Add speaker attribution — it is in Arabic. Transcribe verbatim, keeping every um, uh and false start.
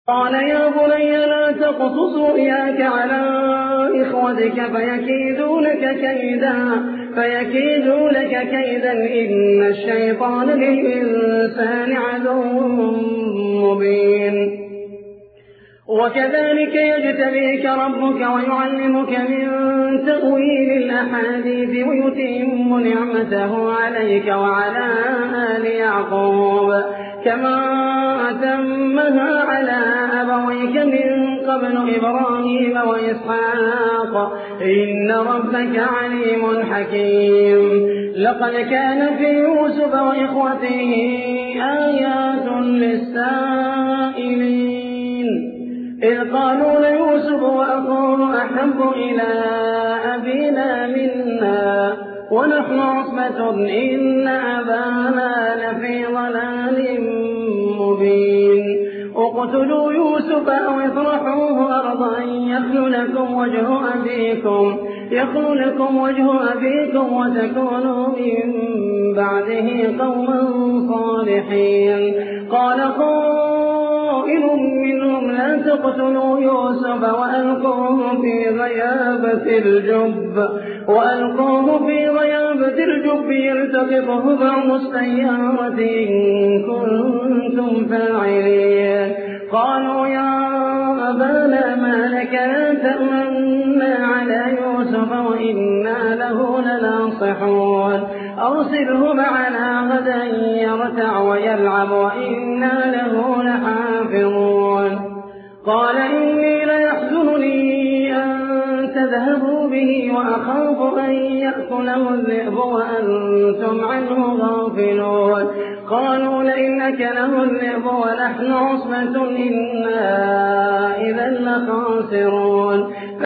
Speaker 1: قال يا بني لا تقصص رؤياك على إخوتك فيكيدوا لك كيدا فيكيدوا لك كيدا إن الشيطان للإنسان عدو مبين وكذلك يجتبيك ربك ويعلمك من تأويل الأحاديث ويتم نعمته عليك وعلى آل يعقوب كما أتمها على أبويك من قبل إبراهيم وإسحاق إن ربك عليم حكيم لقد كان في يوسف وإخوته آيات للسائلين إذ قالوا ليوسف وأخوه أحب إلى أبينا منا ونحن عصبة إن أبانا لفي ضلال مبين اقتلوا يوسف أو اطرحوه أرضا يخل لكم وجه أبيكم يخل لكم وجه أبيكم وتكونوا من بعده قوما صالحين قال قائل منهم لا تقتلوا يوسف وألقوه في غيابة الجب وألقوه في غيابة الجب يلتقطه بعض السيارة إن كنتم فاعلين قالوا يا أبانا ما لك لا تأمنا على يوسف وإنا له لناصحون أرسله معنا غدا يرتع ويلعب وإنا له لحافظون قال إني ليحزنني أن تذهبوا به وأخاف أن يأكله الذئب وأنتم عنه غافلون قالوا لئن أكله الذئب ونحن عصبة إنا إذا لخاسرون